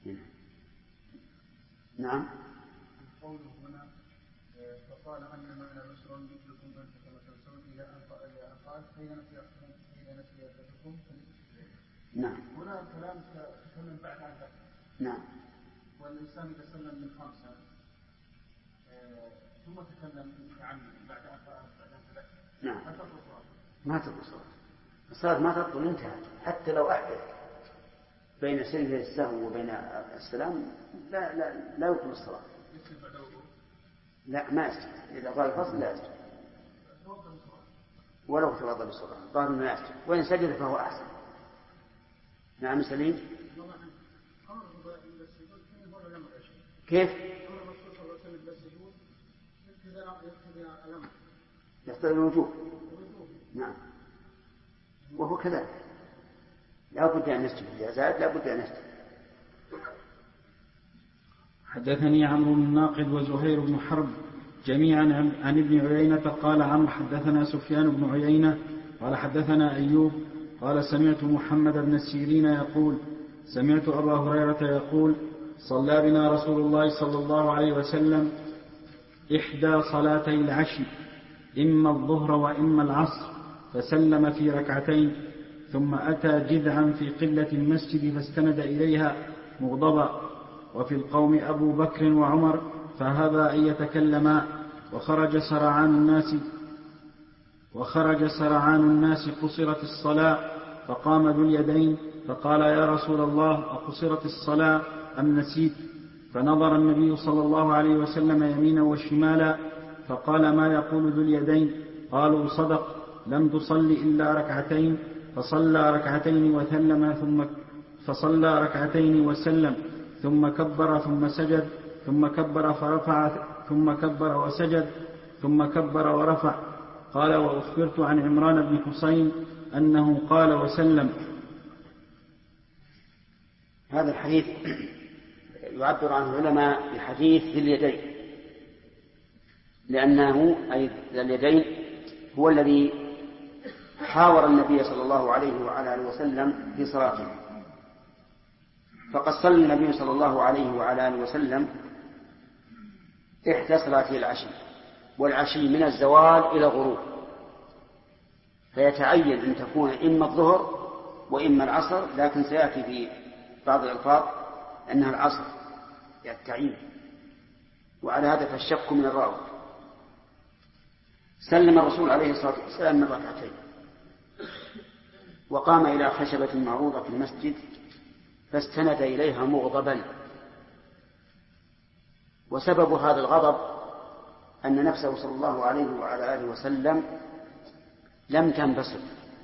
نعم. قوله هنا فقال أن معنا بشر مثلكم أنت كما تنسون إلى أن قال حين نسي أحدكم. نعم. هنا الكلام تكلم بعد عن ذلك. نعم. والإنسان إذا سلم من 5 ثم تكلم عن بعد أن تذكر. نعم. ما تبطل الصلاة. ما تبطل الصلاة ما تبطل انتهت حتى لو أحدث بين سجدة السهو وبين السلام لا يبطل الصلاة. لا ما يسجد إذا قال الفصل لا يسجد ولو توضأ بالصلاة ظاهر أنه يسجد وإن سجد فهو أحسن. نعم سليم. كيف؟ يقتضي الوجوب. نعم وهو كذلك لا بد أن نسجد إذا زاد لا بد أن نسجد. حدثني عمرو بن ناقد وزهير بن حرب جميعا عن ابن عيينة قال عمرو حدثنا سفيان بن عيينة قال حدثنا أيوب قال سمعت محمد بن السيرين يقول سمعت أبا هريرة يقول صلى بنا رسول الله صلى الله عليه وسلم إحدى صلاتي العشي إما الظهر وإما العصر فسلم في ركعتين ثم أتى جذعا في قلة المسجد فاستند إليها مغضبا وفي القوم أبو بكر وعمر فهبا أن يتكلما وخرج سرعان الناس قصرت الصلاة فقام ذو اليدين فقال يا رسول الله أقصرت الصلاة أم نسيت؟ فنظر النبي صلى الله عليه وسلم يمينا وشمالا فقال ما يقول ذو اليدين؟ قالوا صدق لم تصل إلا ركعتين فصلى ركعتين وسلم ثم كبر ثم سجد ثم كبر فرفع ثم كبر وسجد ثم كبر ورفع. قال وأخبرت عن عمران بن حسين أنه قال وسلم. هذا الحديث يعبر عنه العلماء بحديث ذي اليدين لأنه أي ذي اليدين هو الذي حاور النبي صلى الله عليه وعلى آله وسلم في صلاته. فقد صلى النبي صلى الله عليه وعلى آله وسلم إحدى صلاتي العشي والعشي من الزوال إلى الغروب فيتعين أن تكون إما الظهر وإما العصر لكن سيأتي في بعض الألفاظ أنها العصر التعيين وعلى هذا فالشك من الراوي. سلم الرسول عليه الصلاة والسلام من ركعتين وقام إلى خشبة معروضة في المسجد فاستند إليها مغضبا وسبب هذا الغضب أن نفسه صلى الله عليه وعلى آله وسلم لم تنبسط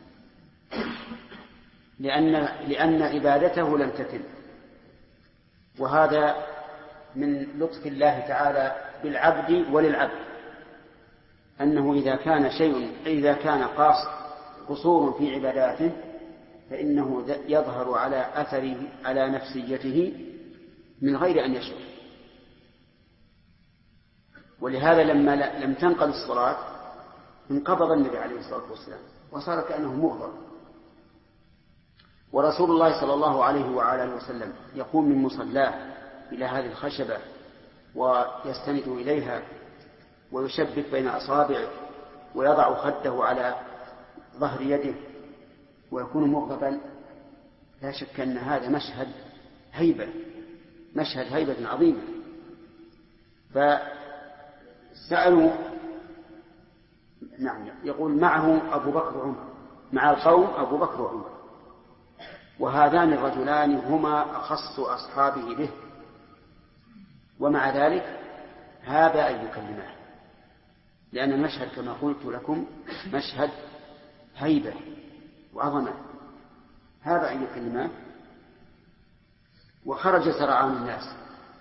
لأن عبادته لم تتم وهذا من لطف الله تعالى بالعبد وللعبد أنه إذا كان قصور في عباداته فإنه يظهر على أثره على نفسيته من غير أن يشعر. ولهذا لما لم تنقض الصلاة انقبض النبي عليه الصلاة والسلام وصار كأنه مغضب. ورسول الله صلى الله عليه وعلى آله وسلم يقوم من مصلاه إلى هذه الخشبة ويستند إليها ويشبك بين أصابعه ويضع خده على ظهر يده ويكون مغضبا. لا شك أن هذا مشهد هيبة عظيمة. فسألوا نعم يقول معه أبو بكر وعمر مع القوم أبو بكر وعمر وهذان الرجلان هما أخص أصحابه به ومع ذلك هذا أن يكلمه لأن المشهد كما قلت لكم مشهد هيبة وعظمة. هذا أن يكلمه وخرج سرعان الناس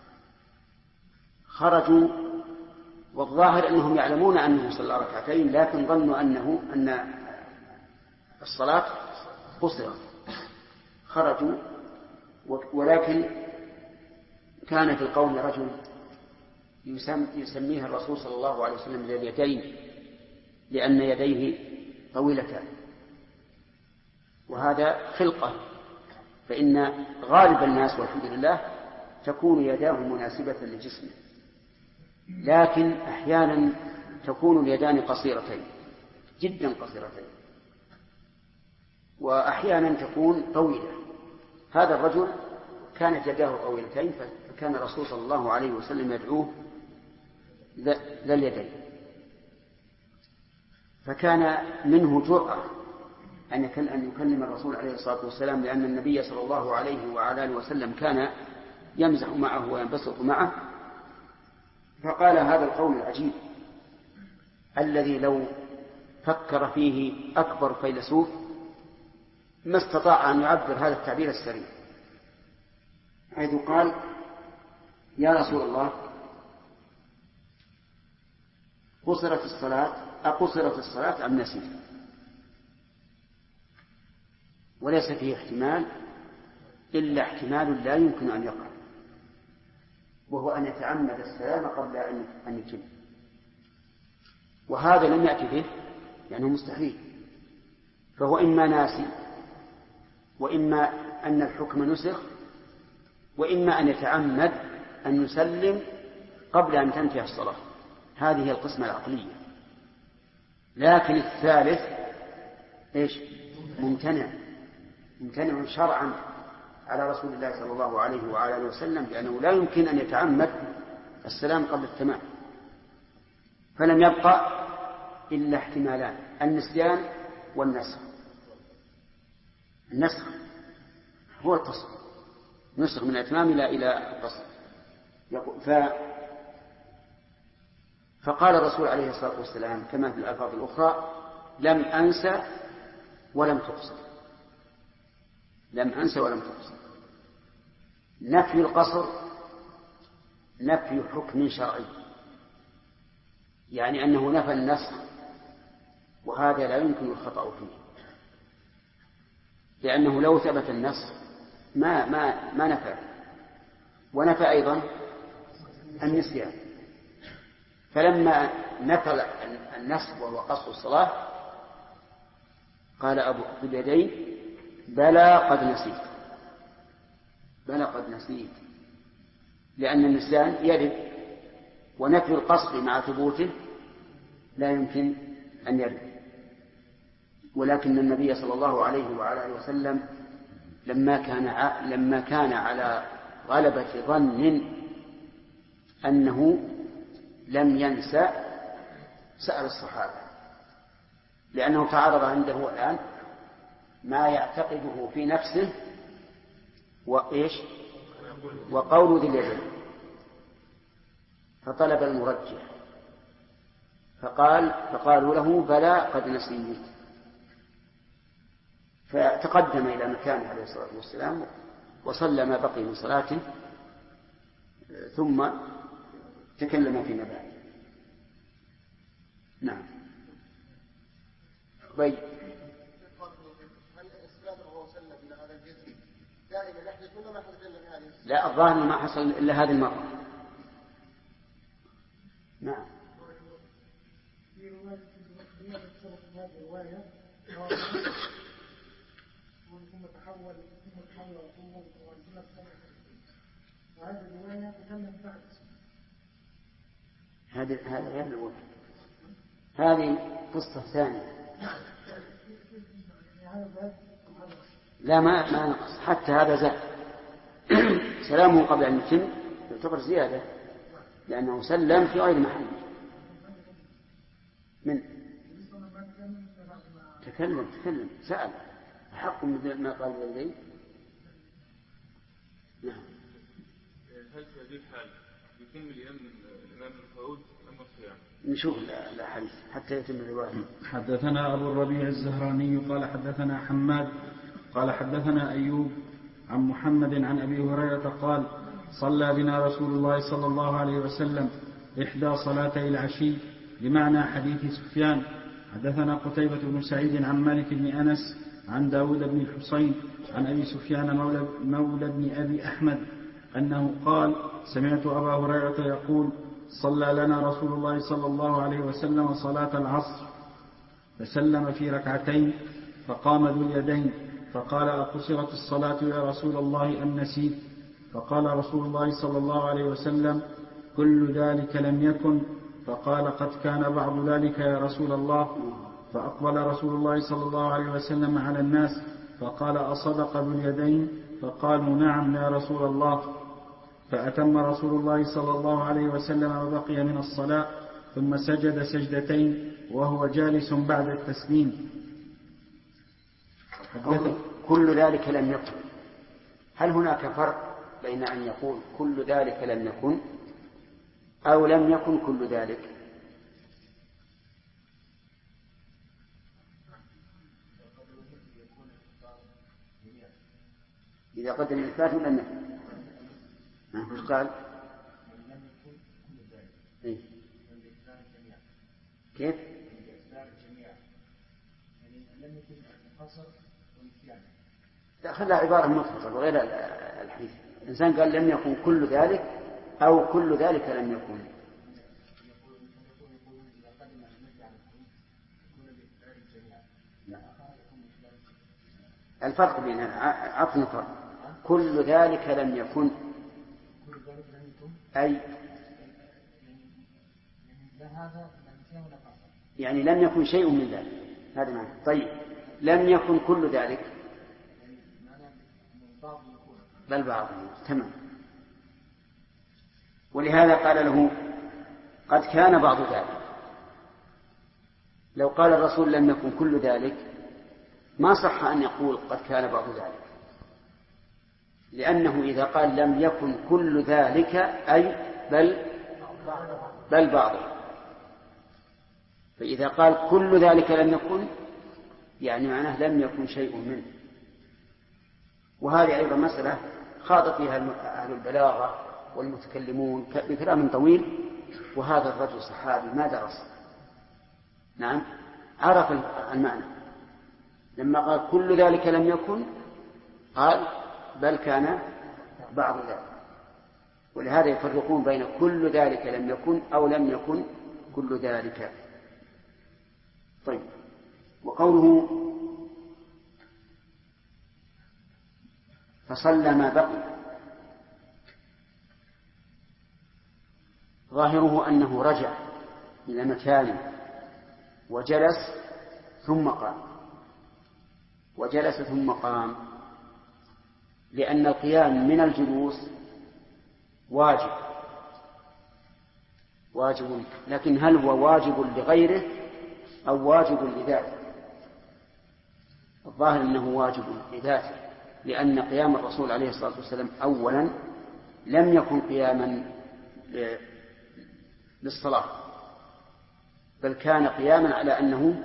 خرجوا والظاهر أنهم يعلمون أنه صلى ركعتين لكن ظنوا أن الصلاة قصرت خرجوا. ولكن كان في القوم رجل يسميه الرسول صلى الله عليه وسلم ذي اليدين لأن يديه طويلتان وهذا خلقة. فإن غالب الناس والحمد لله تكون يداه مناسبة لجسمه، لكن أحيانا تكون اليدان قصيرتين جدا قصيرتين، وأحيانا تكون طويلة. هذا الرجل كانت يداه طويلتين، فكان الرسول صلى الله عليه وسلم يدعوه ذا اليدين، فكان منه جرأة أن يكلم الرسول عليه الصلاة والسلام، لأن النبي صلى الله عليه وعلى آله وسلم كان يمزح معه وينبسط معه، فقال هذا القول العجيب الذي لو فكر فيه أكبر فيلسوف ما استطاع أن يعبر هذا التعبير السريع، حيث قال: يا رسول الله، أقصرت الصلاة أم نسيت؟ وليس فيه احتمال إلا احتمال لا يمكن أن يقع، وهو أن يتعمد السلام قبل أن يتم، وهذا لم يأتي به لأنه مستحيل، فهو إما ناسي، وإما أن الحكم نسخ، وإما أن يتعمد أن يسلم قبل أن تنتهي الصلاة. هذه هي القسمة العقلية. لكن الثالث ممتنع شرعا على رسول الله صلى الله عليه وعلى آله وسلم، لأنه لا يمكن أن يتعمد السلام قبل التمام. فلم يبقى إلا احتمالان: النسيان والنسخ. النسخ هو القصر، نسخ من الإتمام إلى القصر. فقال الرسول عليه الصلاة والسلام كما في الألفاظ الأخرى: لم أنسى ولم تقصر. لم أنسى ولم تقصر. نفي القصر نفي حكم شرعي، يعني أنه نفى النسخ، وهذا لا يمكن الخطأ فيه، لأنه لو ثبت النسخ ما نفى، ونفى أيضا النسيان. فلما نفى النسخ وهو قصر الصلاة قال أبو اليدين: بلى قد نسيت. بلى قد نسيت، لأن النسيان يرد، ونفي القصر مع ثبوته لا يمكن أن يرد. ولكن النبي صلى الله عليه وعلى آله وسلم لما كان على غلبة ظن أنه لم ينسى سأل الصحابة، لأنه تعرض عنده الآن ما يعتقده في نفسه وقول ذي اليدين، فطلب المرجح، فقالوا له: بلى قد نسيت. فتقدم إلى مكانه عليه الصلاة والسلام وصلى ما بقي من صلاته، ثم تكلم فيما بعد. نعم. طيب، لا، الظاهر ما حصل إلا هذه المرة. نعم. هذا غير الأول، هذه قصة ثانية. لا، ما نقص، حتى هذا زاد. سلامه قبل أن يتم يعتبر زيادة، لأنه سلم في غير محل. من تكلم سأل حق ما قال الوالدين. نعم. هل في هذه الحال يتم الإمام الفوز أم الصيام؟ نشوف الحديث حتى يتم الرواية. حدثنا أبو الربيع الزهراني قال حدثنا حماد قال حدثنا أيوب عن محمد عن أبي هريرة قال: صلى بنا رسول الله صلى الله عليه وسلم إحدى صلاتي العشي، بمعنى حديث سفيان. حدثنا قتيبة بن سعيد عن مالك بن أنس عن داود بن الحصين عن أبي سفيان مولى بن أبي أحمد أنه قال: سمعت أبا هريرة يقول: صلى لنا رسول الله صلى الله عليه وسلم صلاة العصر، فسلم في ركعتين، فقام ذو اليدين فقال: أقصرت الصلاة يا رسول الله أم نسيت؟ فقال رسول الله صلى الله عليه وسلم: كل ذلك لم يكن. فقال: قد كان بعض ذلك يا رسول الله. فأقبل رسول الله صلى الله عليه وسلم على الناس فقال: أصدق ذو اليدين؟ فقالوا: نعم يا رسول الله. فأتم رسول الله صلى الله عليه وسلم وبقي من الصلاة، ثم سجد سجدتين وهو جالس بعد التسليم. كل ذلك لم يكن، هل هناك فرق بين أن يقول كل ذلك لم يكن أو لم يكن كل ذلك؟ إذا قدم الإثبات لم يكن. وش قال؟ إيه؟ كيف؟ لا، خلها عبارة مطلقة وغير الحديث. الإنسان قال لم يكن كل ذلك أو كل ذلك لم يكن. الفرق بين عطف فرق. كل ذلك لم يكن أي يعني لم يكن شيء من ذلك، هذا معنى. طيب لم يكن كل ذلك بل بعض، تمام. ولهذا قال له: قد كان بعض ذلك. لو قال الرسول لم يكن كل ذلك ما صح أن يقول قد كان بعض ذلك، لأنه إذا قال لم يكن كل ذلك أي بل بعضه. فإذا قال كل ذلك لم يكن يعني معناه لم يكن شيء منه. وهذه أيضا مسألة خاض فيها أهل البلاغة والمتكلمون بكلام طويل، وهذا الرجل صحابي ما درس، نعم، عرف المعنى. لما قال كل ذلك لم يكن قال بل كان بعض ذلك. ولهذا يفرقون بين كل ذلك لم يكن أو لم يكن كل ذلك. طيب، وقوله فصلى ما بقي، ظاهره أنه رجع إلى مكانه وجلس ثم قام، وجلس ثم قام، لأن القيام من الجلوس واجب، لكن هل هو واجب لغيره أو واجب لذاته؟ الظاهر أنه واجب لذاته، لأن قيام الرسول عليه الصلاة والسلام أولا لم يكن قياما للصلاة، بل كان قياما على أنه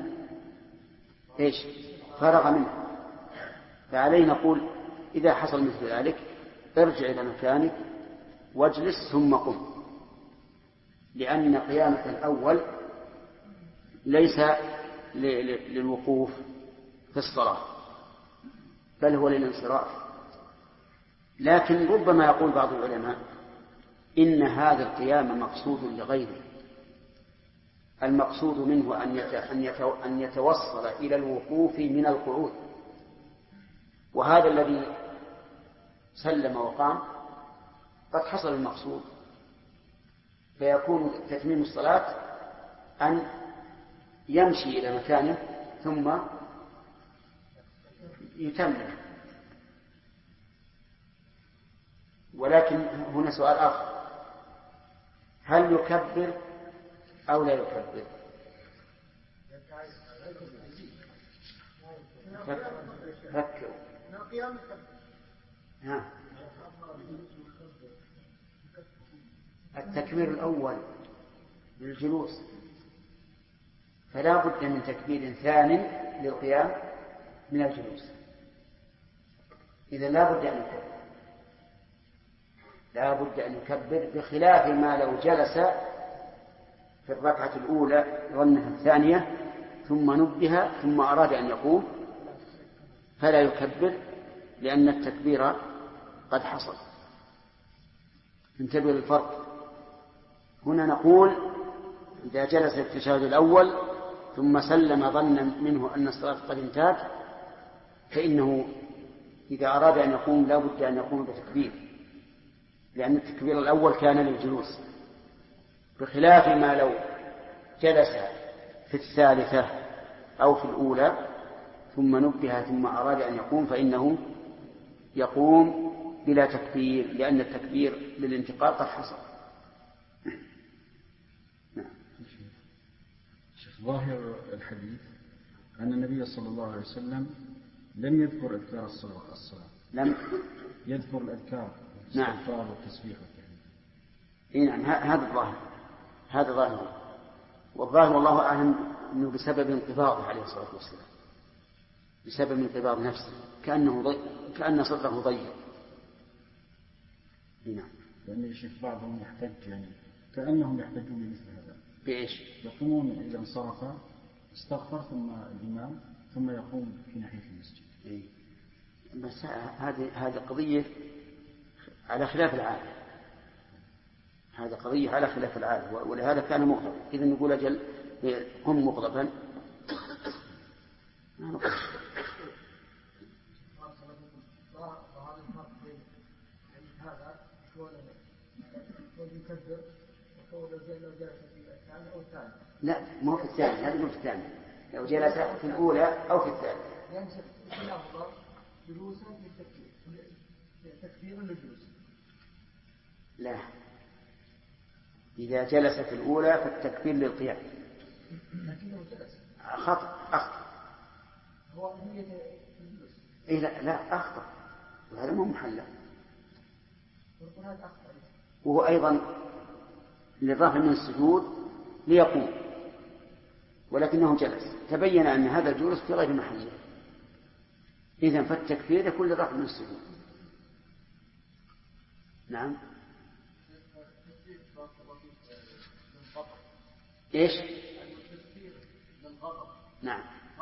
فرغ منه. فعليه نقول إذا حصل مثل ذلك ارجع إلى مكانك واجلس ثم قم، لأن قيامك الأول ليس للوقوف في الصلاة بل هو للانصراف. لكن ربما يقول بعض العلماء إن هذا القيام مقصود لغيره، المقصود منه أن يتوصل إلى الوقوف من القعود، وهذا الذي سلم وقام قد حصل المقصود، فيكون تتميم الصلاة أن يمشي إلى مكانه ثم يتمم. ولكن هنا سؤال آخر: هل يكبر أو لا يكبر؟ فكروا. التكبير الأول للجلوس، فلا بد من تكبير ثاني للقيام من الجلوس، إذا لا بد أن يكبر، بخلاف ما لو جلس في الركعة الأولى ظنها الثانية ثم نبه ثم أراد أن يقوم فلا يكبر، لأن التكبير قد حصل. انتبهوا للفرق. هنا نقول إذا جلس في التشهد الأول ثم سلم ظنا منه أن الصلاة قد انتهت، فإنه إذا أراد أن يقوم لا بد أن يقوم بتكبير، لأن التكبير الأول كان للجلوس، بخلاف ما لو جلس في الثالثة أو في الأولى ثم نبه ثم أراد أن يقوم فإنه يقوم بلا تكبير، لأن التكبير للانتقال قد حصل. شيخ، ظاهر الحديث أن النبي صلى الله عليه وسلم لم يذكر أذكار الصلاة، لم يذكر الأذكار، نعم، الاستغفار والتسبيح والتهليل. نعم، هذا ظاهر، والظاهر والله أعلم أنه بسبب انقباضه عليه الصلاة والسلام، بسبب انقباض نفسه، كأن صدره ضيق. نعم. لأن الشيخ بعضهم يحتج، يعني كأنهم يحتجون بمثل هذا. بإيش؟ يقومون إذا انصرف استغفر ثم الإمام ثم يقوم في ناحية المسجد. إيه. بس هذه قضية على خلاف العادة، هذا قضية على خلاف العادة، ولهذا كان مغضبا. إذا نقول أجل قم مغضبا، ما نقول. لا، ما هو في الثاني، لا تقول في الثاني، لو جلس في الأولى أو في الثانية. ينسب الأفضل جلوسا للتكبير، تكبير للجلوس. لا، إذا جلس في الأولى فالتكبير للقيام. لكنه جلس. أخطأ. هو نية الجلوس. إيه لا أخطأ، وهذا مو محله. وهو أيضا للرفع من السجود ليقوم، ولكنه جلس، تبين أن هذا الجلوس في غير محله، إذن فالتكبير يكون للرفع من السجود. نعم. إيش؟ نعم.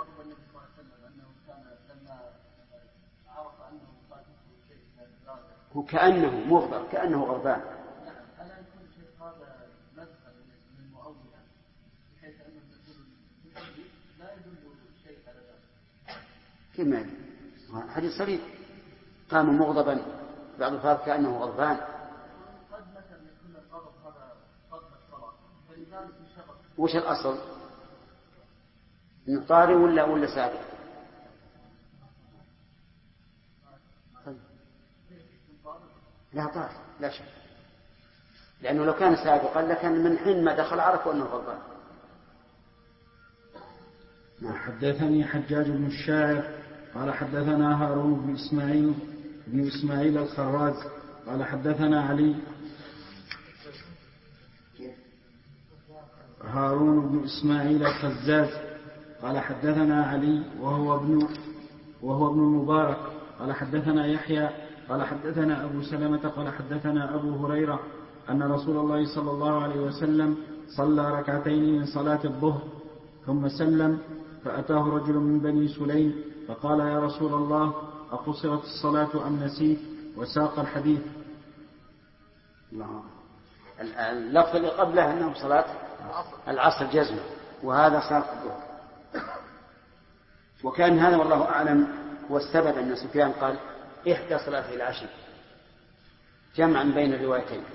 هو كأنه مغضب، كأنه غضبان. ألا يكون شيء هذا مدخل للمؤولة بحيث أنه لا يدل شيء على ذلك؟ كما حديث صريح، قام مغضبا، بعض الفاظ كأنه غضبان. قد مثلا يكون الغضب هذا قبل الصلاة، فلذلك الشغف. وش الأصل؟ إنه طاري ولا سابق؟ لا طاري، لا شك، لأنه لو كان سابقا لكان من حين ما دخل عرف أنه غضبان. حدثني حجاج بن الشاعر قال حدثنا هارون بن إسماعيل الخراز قال حدثنا علي هارون بن إسماعيل الخزاز قال حدثنا علي وهو ابن المبارك قال حدثنا يحيى قال حدثنا أبو سلمة قال حدثنا أبو هريرة أن رسول الله صلى الله عليه وسلم صلى ركعتين من صلاة الظهر ثم سلم، فأتاه رجل من بني سليم فقال يا رسول الله أقصرت الصلاة أم نسيت؟ وساق الحديث. اللفظ اللي قبله أنه صلاة العصر جزمة، وهذا صلاة الظهر. وكان هذا والله أعلم هو السبب أن سفيان قال إحدى صلاة العشي، جمعا بين الروايتين.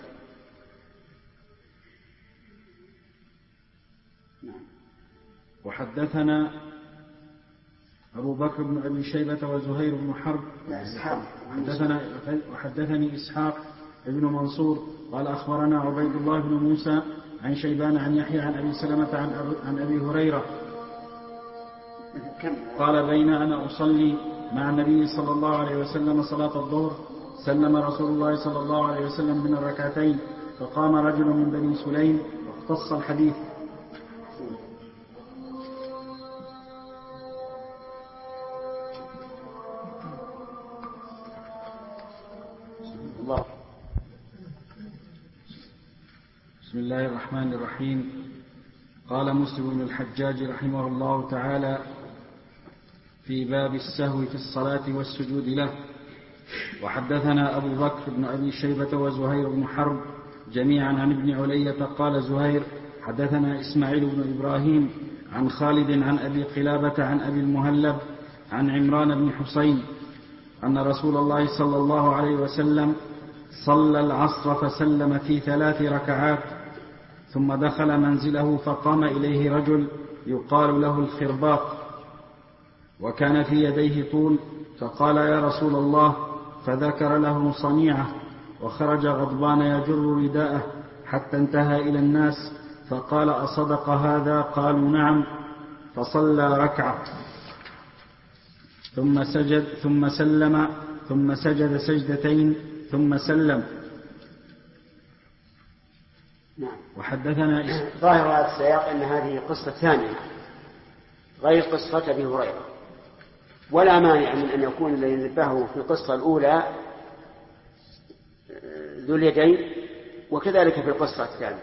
وحدثنا أبو بكر بن أبي شيبة وزهير بن حرب وحدثني إسحاق ابن منصور قال أخبرنا عبيد الله بن موسى عن شيبان عن يحيى عن أبي سلمة عن أبي هريرة قال بين أنا أصلي مع النبي صلى الله عليه وسلم صلاة الظهر سلم رسول الله صلى الله عليه وسلم من الركعتين، فقام رجل من بني سليم واختص الحديث. بسم الله الرحمن الرحيم. قال مسلم بن الحجاج رحمه الله تعالى في باب السهو في الصلاة والسجود له. وحدثنا أبو بكر بن أبي شيبة وزهير بن حرب جميعا عن ابن علية قال زهير حدثنا إسماعيل بن إبراهيم عن خالد عن أبي قلابة عن أبي المهلب عن عمران بن حسين أن رسول الله صلى الله عليه وسلم صلى العصر فسلم في 3 ركعات، ثم دخل منزله فقام إليه رجل يقال له الخرباق، وكان في يديه طول، فقال: يا رسول الله، فذكر له صنيعه، وخرج غضبان يجر رداءه حتى انتهى إلى الناس، فقال: أصدق هذا؟ قالوا: نعم. فصلى ركعة ثم سلم ثم سجد سجدتين ثم سلم. نعم. وحدثنا ظاهر هذا السياق أن هذه قصة ثانية غير قصة أبي هريرة، ولا مانع من أن يكون الذي نبهه في القصة الأولى ذو اليدين، وكذلك في القصة الثانية.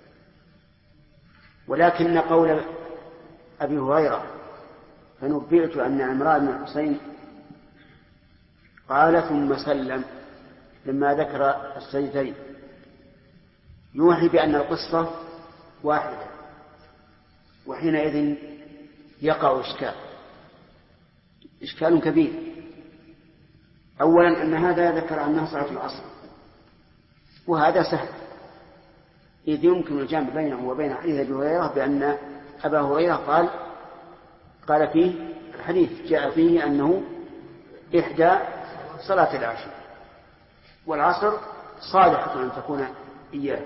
ولكن قول أبي هريرة: فنبئت أن عمران بن الحسين قال ثم سلم، لما ذكر السجدتين، يوحي بأن القصة واحدة، وحينئذ يقع إشكال كبير. أولا أن هذا ذكر أنها صلاة العصر، وهذا سهل، إذ يمكن الجمع بينه وبين حديث أبي هريرة، بأن أبا هريرة قال فيه الحديث جاء فيه أنه إحدى صلاة العشاء، والعصر صالحة أن تكون إياه.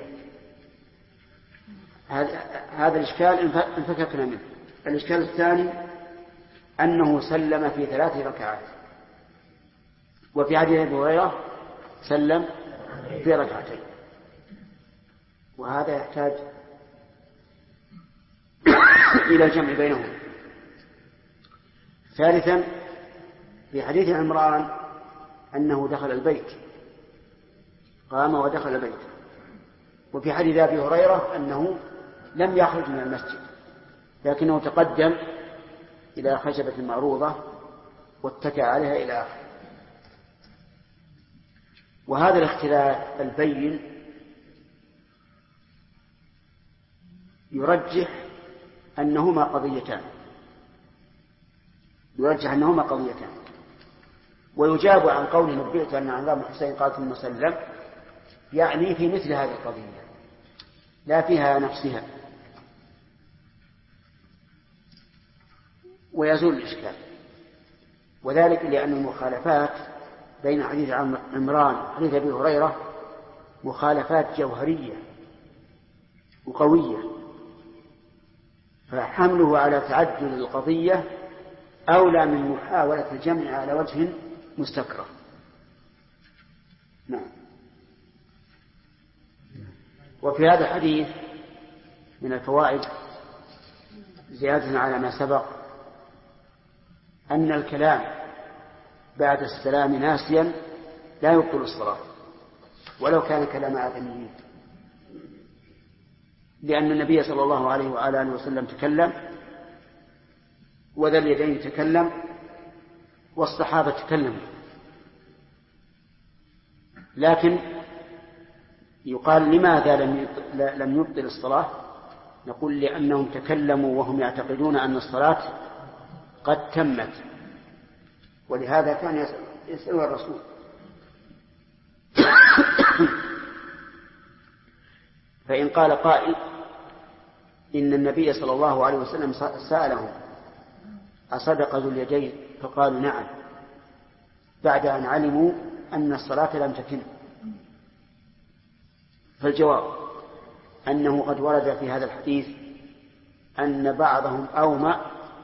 هذا الإشكال انفككنا منه. الإشكال الثاني أنه سلم في 3 ركعات، وفي حديث أبي هريرة سلم في 2 ركعتين، وهذا يحتاج إلى الجمع بينهم. ثالثا، في حديث عمران أنه دخل البيت، قام ودخل البيت، وفي حديث أبي هريرة أنه لم يخرج من المسجد، لكنه تقدم إلى خشبة معروضة واتكى عليها إلى آخره. وهذا الاختلاف البين يرجح أنهما قضيتان، ويجاب عن قول نبئت أن عمران بن الحسين قال ثم سلم، يعني في مثل هذه القضية لا فيها نفسها، ويزول الإشكال. وذلك لأن المخالفات بين حديث عمران وحديث أبي هريرة مخالفات جوهرية وقوية، فحمله على تعدد القضية أولى من محاولة الجمع على وجه مستكره. نعم. وفي هذا الحديث من الفوائد زيادة على ما سبق أن الكلام بعد السلام ناسيا لا يبطل الصلاة ولو كان كلام آدميين، لأن النبي صلى الله عليه وعلى آله وسلم تكلم، وذا اليدين تكلم، والصحابة تكلموا. لكن يقال لماذا لم يبطل الصلاة؟ نقول لأنهم تكلموا وهم يعتقدون أن الصلاة قد تمت، ولهذا كان يسأل الرسول فإن قال قائل إن النبي صلى الله عليه وسلم سألهم أصدق ذو اليدين؟ فقالوا نعم، بعد أن علموا أن الصلاة لم تتم. فالجواب أنه قد ورد في هذا الحديث أن بعضهم أومأ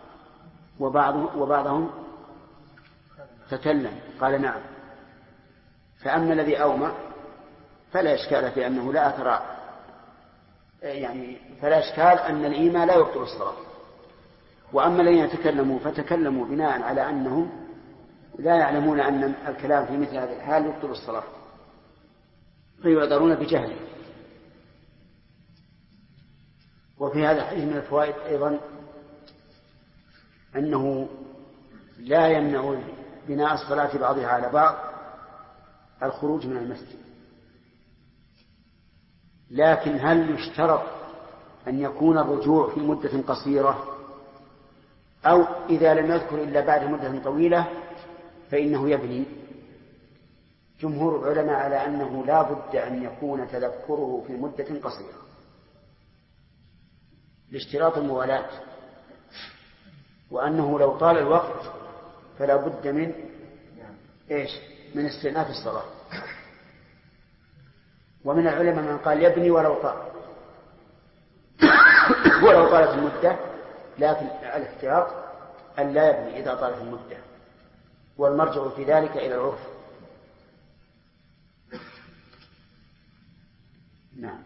وبعضهم تكلم، قال نعم. فأما الذي أومأ فلا إشكال في أنه لا أثر، يعني فلا إشكال أن الإيمان لا يبطل الصلاة. وأما الذين تكلموا فتكلموا بناء على أنهم لا يعلمون أن الكلام في مثل هذه الحال يبطل الصلاة، فيعذرون بجهل. وفي هذا الحديث من الفوائد أيضا أنه لا يمنع بناء الصلاة بعضها على بعض الخروج من المسجد، لكن هل يشترط أن يكون الرجوع في مدة قصيرة، أو إذا لم يذكر إلا بعد مدة طويلة فإنه يبني؟ جمهور العلماء على أنه لا بد أن يكون تذكره في مدة قصيرة لاشتراط الموالاة، وأنه لو طال الوقت فلا بد من من استئناف الصلاة. ومن العلماء من قال يبني ولو طالت المدة، لكن الاحتياط أن لا يبني إذا طالت المدة، والمرجع في ذلك إلى العرف. نعم.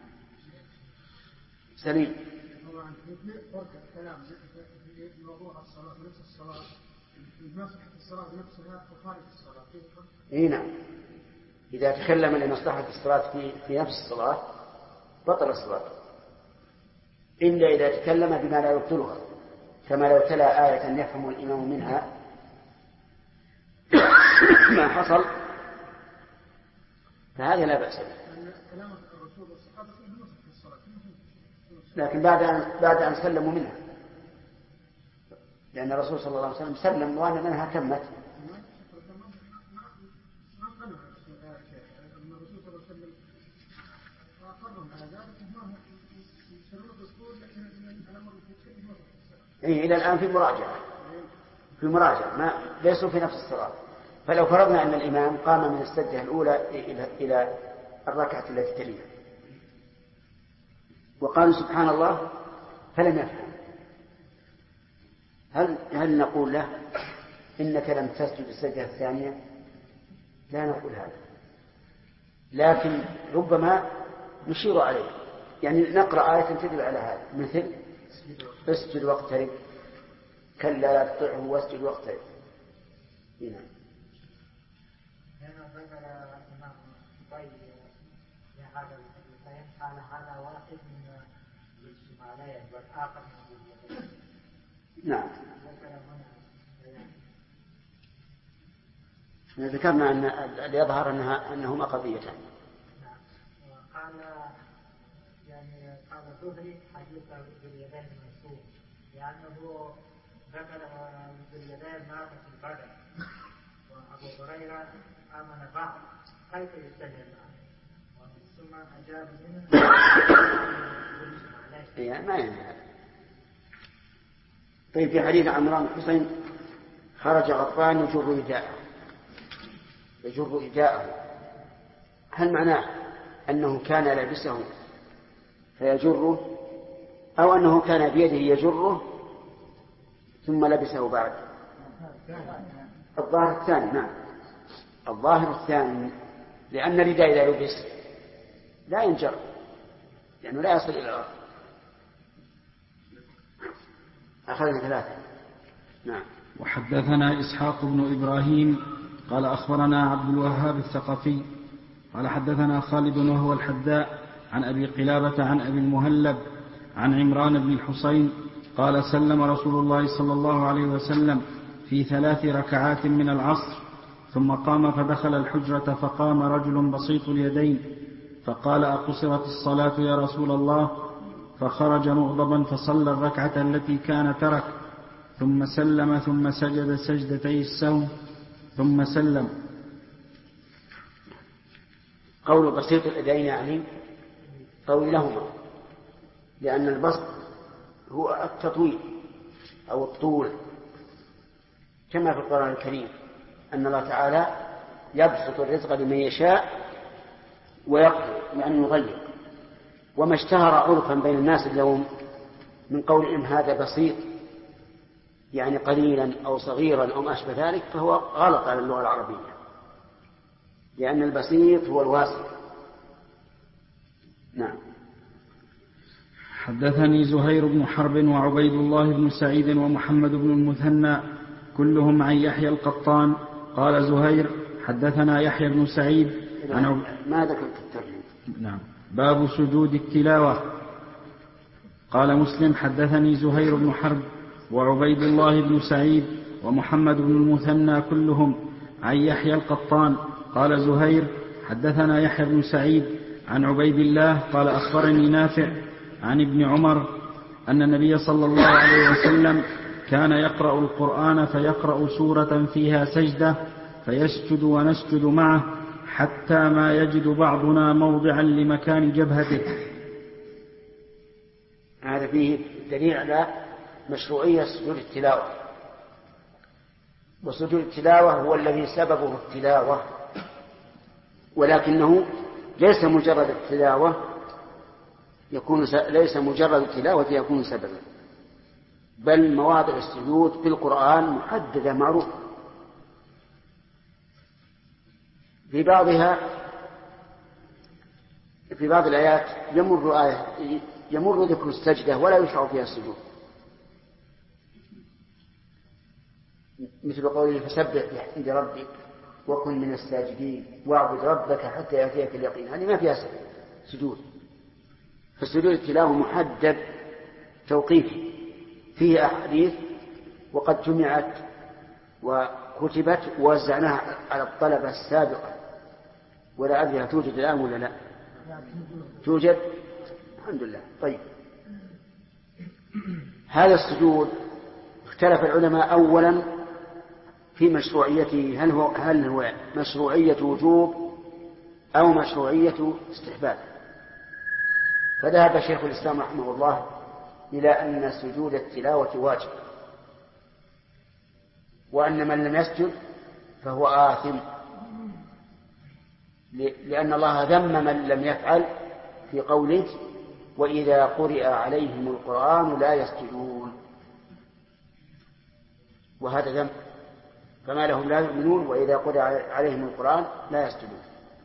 سليم. طبعا في فرق الكلام في موضوع الصلاة نفس الصلاة، المسح الصلاة نفسها وخارج الصلاة. اي نعم، إذا تكلم لمصلحة الصلاة في نفس الصلاة بطل الصلاة، إلا إذا تكلم بما لا يبطلها، كما لو تلا آية يفهم الإمام منها ما حصل فهذا لا بأس به. لكن بعد أن سلموا منها، لأن الرسول صلى الله عليه وسلم سلم وأن منها تمت. إلى الآن في مراجعة ما ليسوا في نفس الصلاة. فلو فرضنا أن الإمام قام من السجدة الأولى إلى الركعة التي تليها وقالوا سبحان الله فلم يفهم، هل نقول له إنك لم تسجد السجدة الثانية؟ لا نقول هذا، لكن ربما نشير عليه، يعني نقرأ آية تدل على هذا، مثل اسجد واقترب، كلا لا تطعه واسجد واقترب. هنا ذكر الإمام طيب في هذا الحديثين قال هذا واحد من الشمالين والآخر من اليدين. نعم. ذكرنا أن يظهر أنهما قضيتان. نعم. قال يعني قال الزهري حديث باليدين المنصوب لأنه ذكر باليدين مات في البدن، وأبو هريرة آمن بعض كيف يستدل ثم أجاب منه ما يعني. طيب في حديث عمران بن حسين خرج غضبان يجر إداءه، هل معناه أنه كان لابسه فيجره، أو أنه كان بيده يجره ثم لبسه بعد؟ الظاهر الثاني. نعم، الظاهر الثاني، لأن الرداء إذا لبس لا ينجر لأنه لا يصل إلى الأرض. أخذنا 3. نعم. وحدثنا إسحاق بن إبراهيم قال أخبرنا عبد الوهاب الثقفي قال حدثنا خالد وهو الحداء عن أبي قلابة عن أبي المهلب عن عمران بن الحصين قال سلم رسول الله صلى الله عليه وسلم في 3 ركعات من العصر، ثم قام فدخل الحجرة، فقام رجل بسيط اليدين فقال أقصرت الصلاة يا رسول الله؟ فخرج مغضبا فصلى الركعة التي كان ترك، ثم سلم ثم سجد سجدتي السهو ثم سلم. قول بسيط اليدين يعني طويلهما، لأن البسط هو التطويل أو الطول، كما في القرآن الكريم أن الله تعالى يبسط الرزق لمن يشاء ويقدر يعني يضيق. وما اشتهر عرفا بين الناس اليوم من قولهم هذا بسيط يعني قليلا أو صغيرا أو ما أشبه ذلك، فهو غلط على اللغة العربية، لأن البسيط هو الواسع. نعم. حدثني زهير بن حرب وعبيد الله بن سعيد ومحمد بن المثنى كلهم عن يحيى القطان قال زهير حدثنا يحيى بن سعيد ما ذكرت الترجمة. نعم. باب سجود التلاوة. قال مسلم حدثني زهير بن حرب وعبيد الله بن سعيد ومحمد بن المثنى كلهم عن يحيى القطان قال زهير حدثنا يحيى بن سعيد عن عبيد الله قال أخبرني نافع عن ابن عمر أن النبي صلى الله عليه وسلم كان يقرأ القرآن فيقرأ سورة فيها سجدة فيسجد ونسجد معه حتى ما يجد بعضنا موضعا لمكان جبهته. هذا فيه دليل على مشروعية سجود التلاوة. وسجود التلاوة هو الذي سببه التلاوة، ولكنه ليس مجرد التلاوة ليس مجرد التلاوة يكون سببا، بل مواضع السجود في القرآن محددة معروفة. في بعض الآيات يمر ذكر السجدة ولا يشرع فيها السجود، مثل قوله فسبح بحمد ربك وكن من الساجدين واعبد ربك حتى يأتيك اليقين، هذه ما فيها سجود. فسجود التلاوة محدد توقيفي، فيه أحاديث وقد جمعت وكتبت ووزعناها على الطلبة السابقة، ولا أدري هل توجد الآن ولا لا. توجد الحمد لله. طيب، هذا السجود اختلف العلماء أولا في مشروعيته، هل هو مشروعية وجوب أو مشروعية استحباب. فذهب شيخ الإسلام رحمه الله إلى أن سجود التلاوة واجب، وأن من لم يسجد فهو آثم، لأن الله ذم من لم يفعل في قوله وإذا قرئ عليهم القرآن لا يسجدون، وهذا ذم، فما لهم لا يؤمنون وإذا قرئ عليهم القرآن لا يسجدون.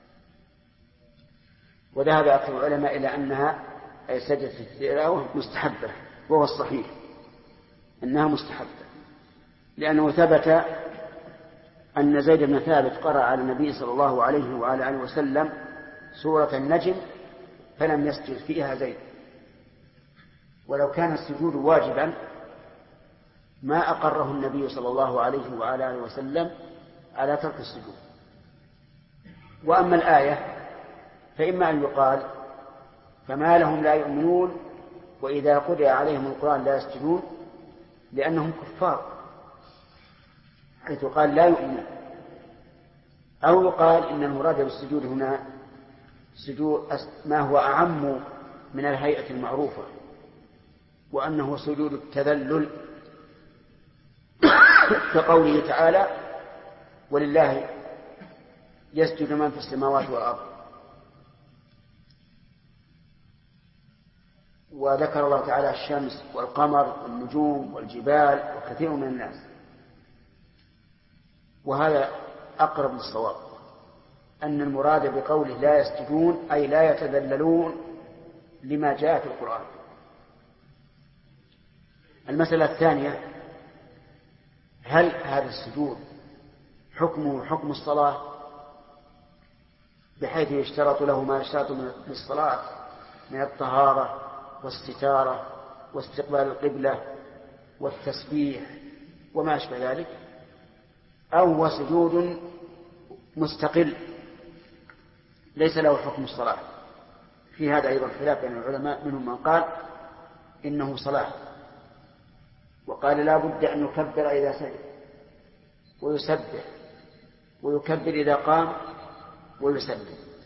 وذهب أكثر العلماء إلى أنها أي سجدة التلاوة مستحبة، وهو الصحيح أنها مستحبة، لأنه ثبت أن زيد بن ثابت قرأ على النبي صلى الله عليه وعلى آله وسلم سورة النجم فلم يسجد فيها زيد، ولو كان السجود واجبا ما أقره النبي صلى الله عليه وعلى آله وسلم على ترك السجود. وأما الآية فإما أن يقال فما لهم لا يؤمنون وإذا قرئ عليهم القرآن لا يسجدون لأنهم كفار، حيث قال لا يؤمنون، أو يقال إن المراد بالسجود هنا سجود ما هو أعم من الهيئة المعروفة، وأنه سجود التذلل كقوله تعالى ولله يسجد من في السماوات والأرض. وذكر الله تعالى الشمس والقمر والنجوم والجبال وكثير من الناس، وهذا أقرب للصواب، أن المراد بقوله لا يسجدون أي لا يتذللون لما جاء في القرآن. المسألة الثانية، هل هذا السجود حكمه حكم الصلاة بحيث يشترط له ما يشترط من الصلاة من الطهارة والستارة واستقبال القبلة والتسبيح وما أشبه ذلك، أو هو سجود مستقل ليس له حكم الصلاة؟ في هذا أيضا خلاف بين العلماء، منهم من قال إنه صلاة، وقال لا بد أن يكبر إذا سجد ويسبح ويكبر إذا قام ويسلم،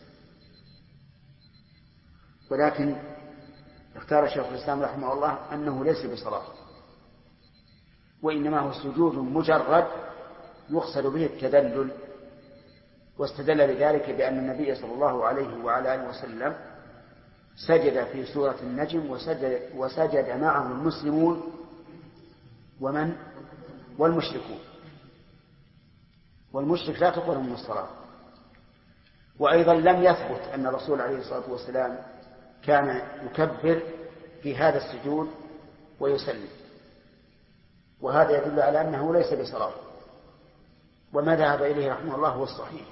ولكن اختار شيخ الإسلام رحمه الله أنه ليس بصلاة، وإنما هو سجود مجرد يقصد به التذلل، واستدل بذلك بأن النبي صلى الله عليه وعلى آله وسلم سجد في سورة النجم وسجد معه المسلمون ومن والمشركون، والمشرك لا تقبل من الصلاة. وأيضا لم يثبت أن الرسول عليه الصلاة والسلام كان يكبر في هذا السجود ويسلم، وهذا يدل على أنه ليس بصلاة. وما ذهب إليه رحمه الله هو الصحيح،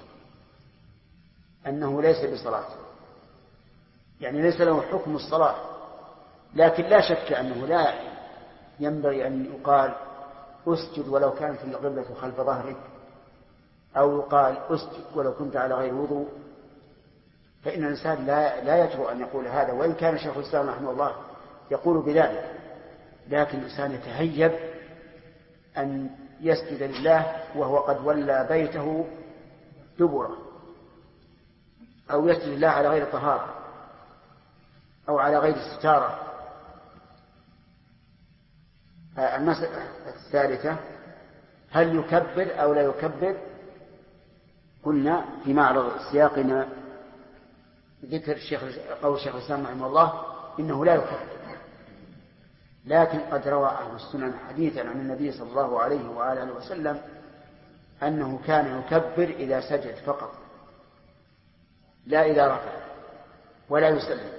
أنه ليس بصلاة، يعني ليس له حكم الصلاة، لكن لا شك أنه لا ينبغي أن يقال أسجد ولو كانت القبلة خلف ظهرك، أو يقال أسجد ولو كنت على غير وضوء، فإن الإنسان لا يجرؤ أن يقول هذا، وإن كان شيخ الإسلام رحمه الله يقول بذلك، لكن الإنسان يتهيب أن يسجد لله وهو قد ولى بيته دبره، أو يسجد الله على غير طهارة أو على غير ستارة. المسألة الثالثة هل يكبر أو لا يكبر؟ قلنا في معرض سياقنا ذكر قول الشيخ الإسلام رحمه الله إنه لا يكبر، لكن قد روى أهل السنن حديثا عن النبي صلى الله عليه وآله وسلم أنه كان يكبر إذا سجد فقط لا إذا رفع ولا يسلم.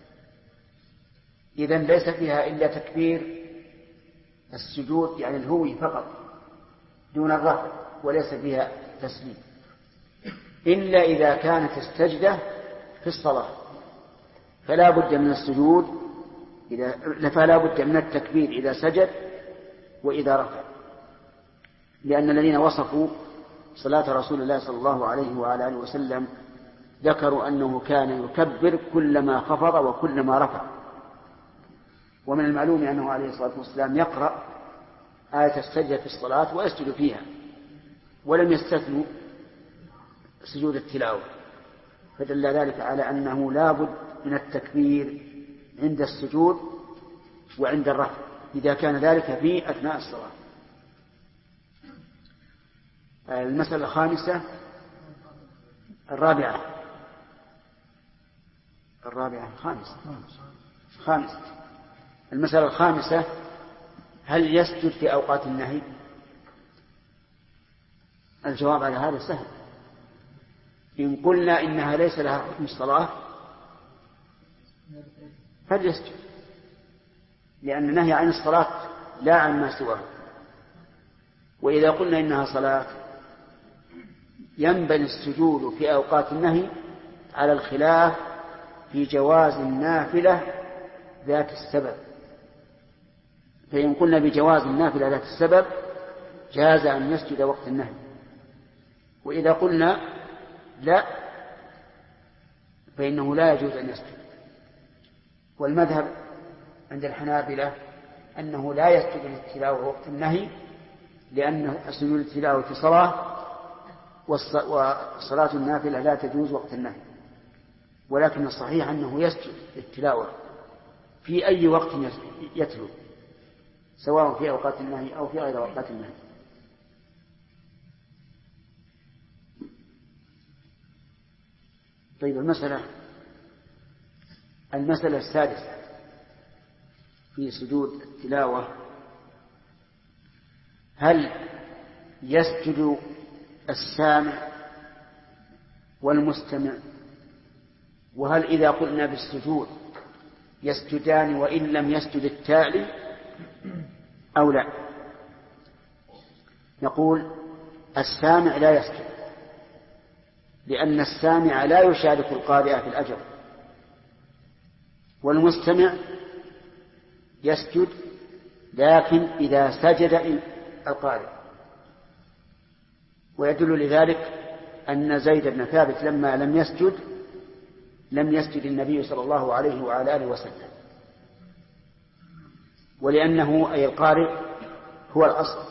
إذن ليس فيها إلا تكبير السجود يعني الهوي فقط دون الرفع، وليس فيها تسليم، إلا إذا كانت السجدة في الصلاة فلا بد من السجود فلا بد من التكبير إذا سجد وإذا رفع، لأن الذين وصفوا صلاة رسول الله صلى الله عليه وآله وسلم ذكروا أنه كان يكبر كلما خفض وكلما رفع. ومن المعلوم أنه عليه الصلاة والسلام يقرأ آية السجدة في الصلاة ويسجد فيها، ولم يستثنوا سجود التلاوة، فدل ذلك على أنه لا بد من التكبير عند السجود وعند الرفع إذا كان ذلك في أثناء الصلاة. المسألة الخامسة المسألة الخامسة هل يسجد في أوقات النهي؟ الجواب على هذا سهل. إن قلنا إنها ليس لها حكم الصلاة فليسجد، لأن النهي عن الصلاة لا عن ما سواه. وإذا قلنا إنها صلاة ينبني السجود في أوقات النهي على الخلاف في جواز النافلة ذات السبب. فإن قلنا بجواز النافلة ذات السبب جاز أن يسجد وقت النهي، وإذا قلنا لا فإنه لا يجوز أن يسجد. والمذهب عند الحنابلة أنه لا يسجد للتلاوة وقت النهي، لأن سجود التلاوة صلاة وصلاة النافلة لا تجوز وقت النهي. ولكن الصحيح أنه يسجد للتلاوة في أي وقت يتلو، سواء في أوقات النهي أو في غير أوقات النهي. طيب المسألة السادسة في سجود التلاوة هل يسجد السامع والمستمع؟ وهل إذا قلنا بالسجود يسجدان وإن لم يسجد التالي أو لا؟ نقول السامع لا يسجد، لأن السامع لا يشارك القارئ في الأجر، والمستمع يسجد لكن إذا سجد القارئ. ويدل لذلك أن زيد بن ثابت لما لم يسجد النبي صلى الله عليه وعلى آله وسلم، ولأنه أي القارئ هو الأصل،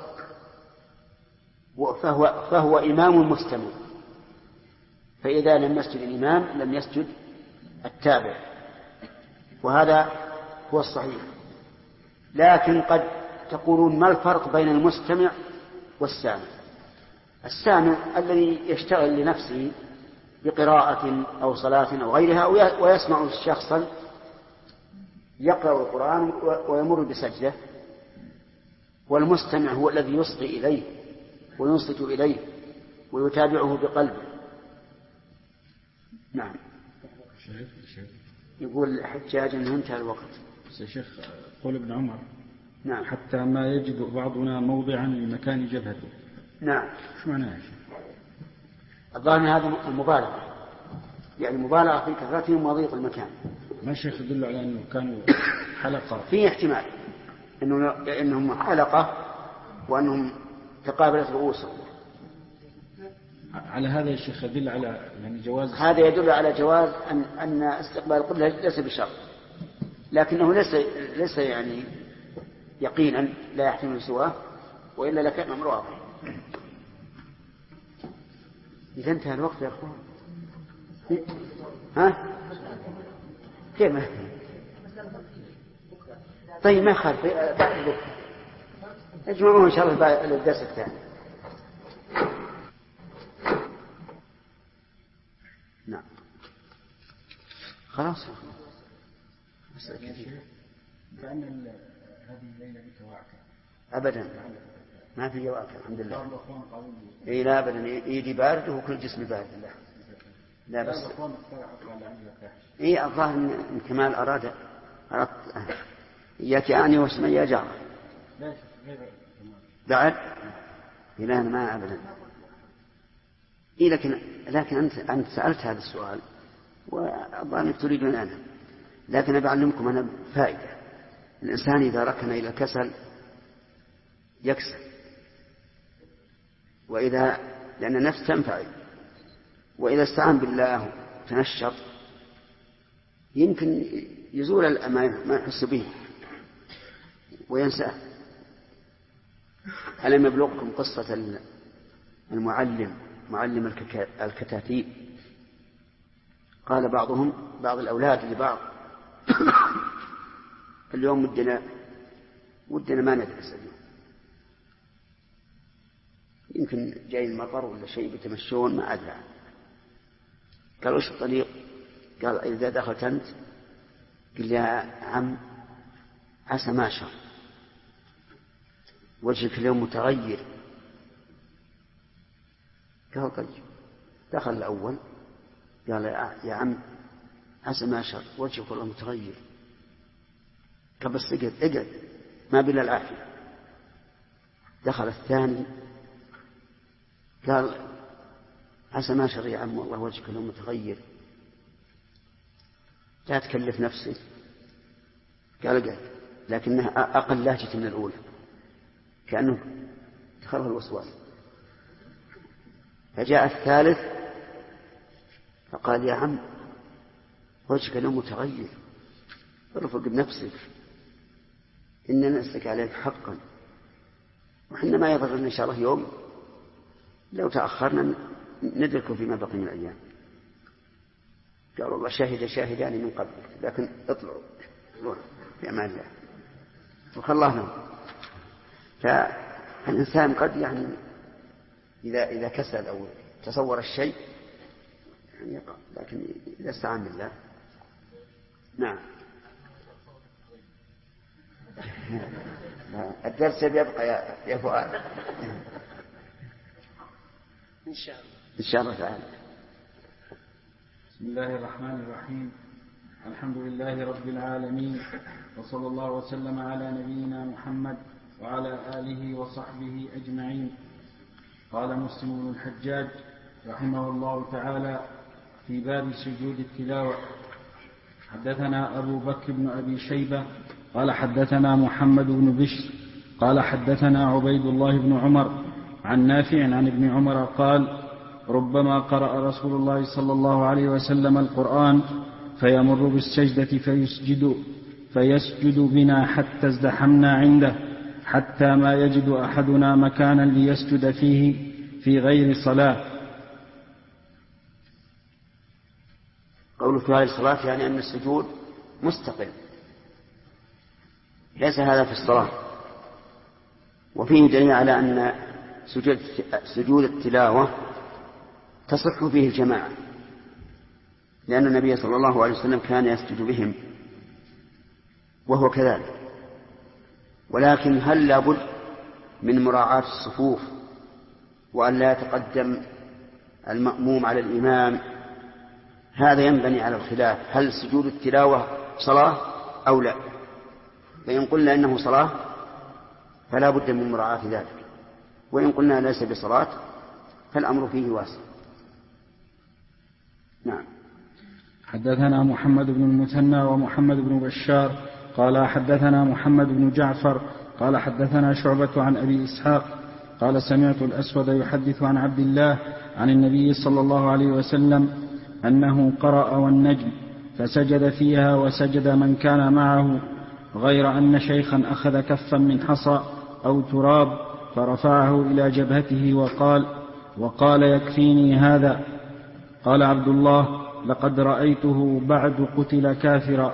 فهو إمام مستمع، فإذا لم يسجد الإمام لم يسجد التابع، وهذا هو الصحيح. لكن قد تقولون ما الفرق بين المستمع والسامع؟ السامع الذي يشتغل لنفسه بقراءة أو صلاة أو غيرها ويسمع شخصا يقرأ القرآن ويمر بسجدة، والمستمع هو الذي يصغي إليه وينصت إليه ويتابعه بقلبه. نعم. يقول الحجاج أنه انتهى الوقت. شيخ قول ابن عمر نعم. حتى ما يجد بعضنا موضعا لمكان جبهته. نعم. شو معناه يا شيخ؟ الظاهر هذا المبالغة، يعني مبالغة في كثرتهم وضيق المكان. ما الشيخ يدل على أنه كانوا حلقة؟ في احتمال أنهم حلقة وأنهم تقابلت رؤوسهم. على هذا الشيخ يدل على يعني جواز، هذا يدل على جواز أن استقبال القبلة ليس بشرط، لكنه ليس يعني يقينا لا يحتمل سواه، وإلا لكان أمر واضح. إذا انتهى الوقت يا أخوان. ها؟ كيف ما؟ طيب ما خالف بعد بكرة اجمعوه إن شاء الله بعد الدرس الثاني. نعم خلاص. كأن هذه الليلة بتواعك أبدا ما في جواك الحمد لله. إيه لا أبدا إيدي بارد وكل جسمي بارد. لا بس إيه الظاهر من كمال أردت إياك أعني واسمي يا جار بعد إلى أنا ما أبدا. إيه لكن أنت سألت هذا السؤال والظاهر أنك تريدون أنا، لكن أبي أعلمكم أنا فائدة. الإنسان إذا ركن إلى الكسل يكسل، لأن النفس تنفعل، وإذا استعان بالله تنشط يمكن يزول ما يحس به وينساه. ألم يبلغكم قصة معلم الكتاتيب؟ قال بعض الأولاد لبعض اليوم ودنا ما ندرس اليوم، يمكن جاي المطر ولا شيء بتمشون ما أدري. قال وش الطريق؟ قال إذا دخلت أنت قل يا عم عسى ما شاء وجهك اليوم متغير. قال طيب. دخل الأول قال يا عم عسى ما شاء وجهك والله متغير. قال بس اقعد ما بلا العافية. دخل الثاني قال عسى ما شاء يا عم والله وجهك اليوم متغير لا تكلف نفسك. قال اقعد، لكنها أقل لهجة من الأولى كأنه دخله الوسواس. فجاء الثالث فقال يا عم وجهك اليوم متغير ارفق بنفسك إننا نسلك عليك حقا، وحنا ما يضرنا إن شاء الله يوم لو تأخرنا ندركه فيما بقي من الأيام. قال والله شاهدان من قبلك لكن اطلعوا في أمان الله وخلاه. فالإنسان قد يعني إذا كسل أو تصور الشيء يعني يقع، لكن إذا استعان بالله. نعم الدرس يبقى يا فؤاد إن شاء الله تعالى. بسم الله الرحمن الرحيم. الحمد لله رب العالمين، وصلى الله وسلم على نبينا محمد وعلى آله وصحبه أجمعين. قال مسلم بن الحجاج رحمه الله تعالى في باب سجود التلاوة: حدثنا أبو بكر بن أبي شيبة قال حدثنا محمد بن بشر قال حدثنا عبيد الله بن عمر عن نافع عن ابن عمر قال: ربما قرأ رسول الله صلى الله عليه وسلم القرآن فيمر بالسجدة فيسجد بنا حتى ازدحمنا عنده حتى ما يجد أحدنا مكانا ليسجد فيه في غير صلاة. قوله في غير صلاة يعني أن السجود مستقل، ليس هذا في الصلاة. وفيه دليل على أن سجود التلاوة تصح فيه الجماعة، لأن النبي صلى الله عليه وسلم كان يسجد بهم وهو كذلك. ولكن هل لابد من مراعاة الصفوف وأن لا يتقدم المأموم على الإمام؟ هذا ينبني على الخلاف، هل سجود التلاوة صلاة أو لا؟ فإن قلنا إنه صلاة فلا بد من مراعاة ذلك، وإن قلنا ليس بصلاة فالأمر فيه واسع. نعم. حدثنا محمد بن المثنى ومحمد بن بشار قال حدثنا محمد بن جعفر قال حدثنا شعبة عن أبي إسحاق قال: سمعت الأسود يحدث عن عبد الله عن النبي صلى الله عليه وسلم أنه قرأ والنجم فسجد فيها وسجد من كان معه، غير أن شيخا أخذ كفا من حصى أو تراب فرفعه إلى جبهته وقال: يكفيني هذا. قال عبد الله: لقد رأيته بعد قتل كافرا.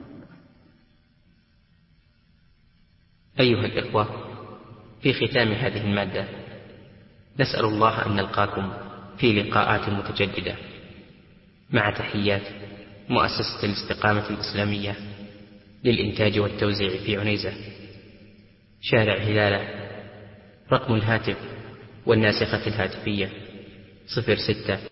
أيها الإخوة، في ختام هذه المادة نسأل الله أن نلقاكم في لقاءات متجددة، مع تحيات مؤسسة الاستقامة الإسلامية للإنتاج والتوزيع في عنيزة، شارع هلالة. رقم الهاتف والناسخة الهاتفية 06